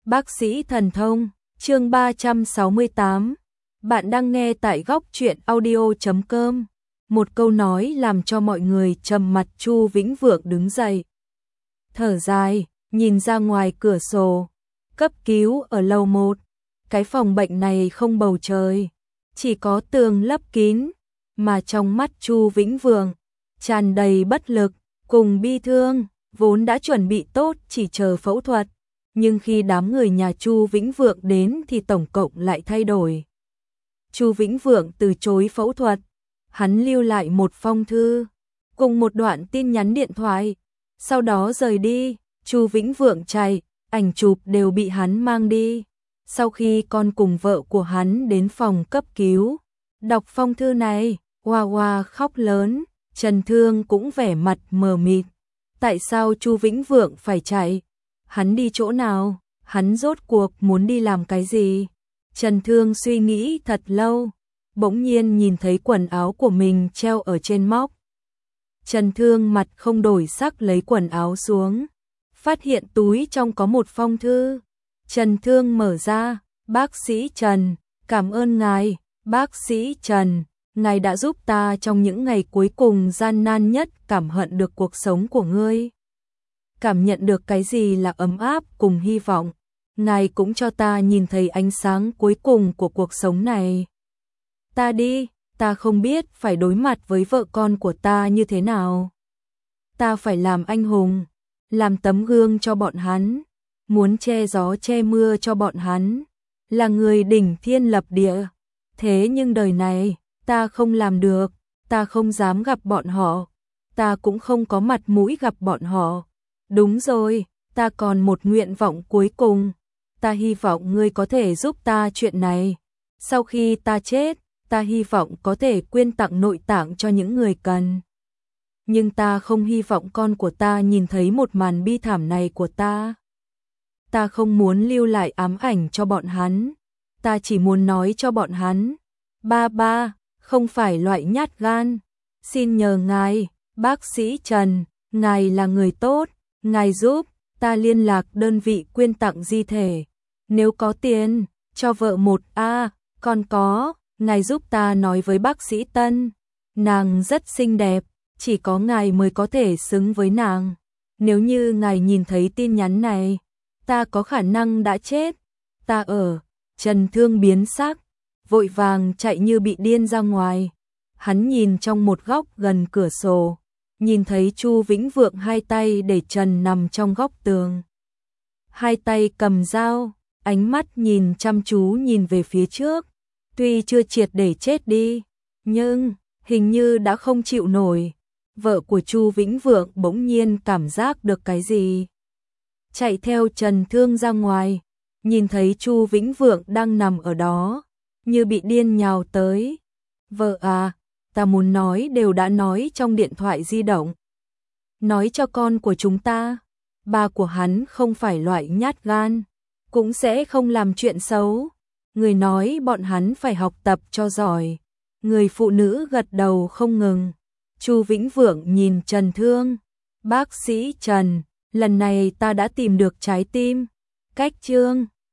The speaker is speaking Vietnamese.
Bác sĩ thần thông, chương 368. Bạn đang nghe tại góc truyện audio.com. Một câu nói làm cho mọi người trầm mặt. Chu Vĩnh Vượng đứng dậy, thở dài, nhìn ra ngoài cửa sổ. Cấp cứu ở lầu 1. Cái phòng bệnh này không bầu trời, chỉ có tường lấp kín, mà trong mắt Chu Vĩnh Vượng tràn đầy bất lực cùng bi thương. Vốn đã chuẩn bị tốt chỉ chờ phẫu thuật, nhưng khi đám người nhà Chu Vĩnh Vượng đến thì tổng cộng lại thay đổi. Chu Vĩnh Vượng từ chối phẫu thuật, hắn lưu lại một phong thư cùng một đoạn tin nhắn điện thoại, sau đó rời đi. Chu Vĩnh Vượng chạy, ảnh chụp đều bị hắn mang đi. Sau khi con cùng vợ của hắn đến phòng cấp cứu, đọc phong thư này, Hoa Hoa khóc lớn, Trần Thương cũng vẻ mặt mờ mịt. Tại sao Chu Vĩnh Vượng phải chạy? Hắn đi chỗ nào? Hắn rốt cuộc muốn đi làm cái gì? Trần Thương suy nghĩ thật lâu, bỗng nhiên nhìn thấy quần áo của mình treo ở trên móc. Trần Thương mặt không đổi sắc lấy quần áo xuống, phát hiện túi trong có một phong thư. Trần Thương mở ra, bác sĩ Trần, cảm ơn ngài, bác sĩ Trần, ngài đã giúp ta trong những ngày cuối cùng gian nan nhất, cảm nhận được cuộc sống của ngươi. Cảm nhận được cái gì là ấm áp cùng hy vọng. Ngài cũng cho ta nhìn thấy ánh sáng cuối cùng của cuộc sống này. Ta đi, ta không biết phải đối mặt với vợ con của ta như thế nào. Ta phải làm anh hùng, làm tấm gương cho bọn hắn, muốn che gió che mưa cho bọn hắn, là người đỉnh thiên lập địa. Thế nhưng đời này, ta không làm được, ta không dám gặp bọn họ, ta cũng không có mặt mũi gặp bọn họ. Đúng rồi, ta còn một nguyện vọng cuối cùng, ta hy vọng ngươi có thể giúp ta chuyện này. Sau khi ta chết, ta hy vọng có thể quyên tặng nội tạng cho những người cần. Nhưng ta không hy vọng con của ta nhìn thấy một màn bi thảm này của ta. Ta không muốn lưu lại ám ảnh cho bọn hắn, ta chỉ muốn nói cho bọn hắn, ba không phải loại nhát gan. Xin nhờ ngài, bác sĩ Trần, ngài là người tốt, ngài giúp ta liên lạc đơn vị quyên tặng di thể. Nếu có tiền, cho vợ một còn có, ngài giúp ta nói với bác sĩ Tân, nàng rất xinh đẹp, chỉ có ngài mới có thể xứng với nàng. Nếu như ngài nhìn thấy tin nhắn này, ta có khả năng đã chết. Ta ở. Trần Thương biến sắc, vội vàng chạy như bị điên ra ngoài. Hắn nhìn trong một góc gần cửa sổ, nhìn thấy Chu Vĩnh Vượng hai tay để trần nằm trong góc tường. Hai tay cầm dao, ánh mắt nhìn chăm chú nhìn về phía trước. Tuy chưa triệt để chết đi, nhưng hình như đã không chịu nổi. Vợ của Chu Vĩnh Vượng bỗng nhiên cảm giác được cái gì, chạy theo Trần Thương ra ngoài, nhìn thấy Chu Vĩnh Vượng đang nằm ở đó, như bị điên nhào tới. Vợ à, ta muốn nói đều đã nói trong điện thoại di động. Nói cho con của chúng ta, ba của hắn không phải loại nhát gan, cũng sẽ không làm chuyện xấu. Người nói bọn hắn phải học tập cho giỏi. Người phụ nữ gật đầu không ngừng. Chu Vĩnh Vượng nhìn Trần Thương, bác sĩ Trần, lần này ta đã tìm được trái tim. Cách chương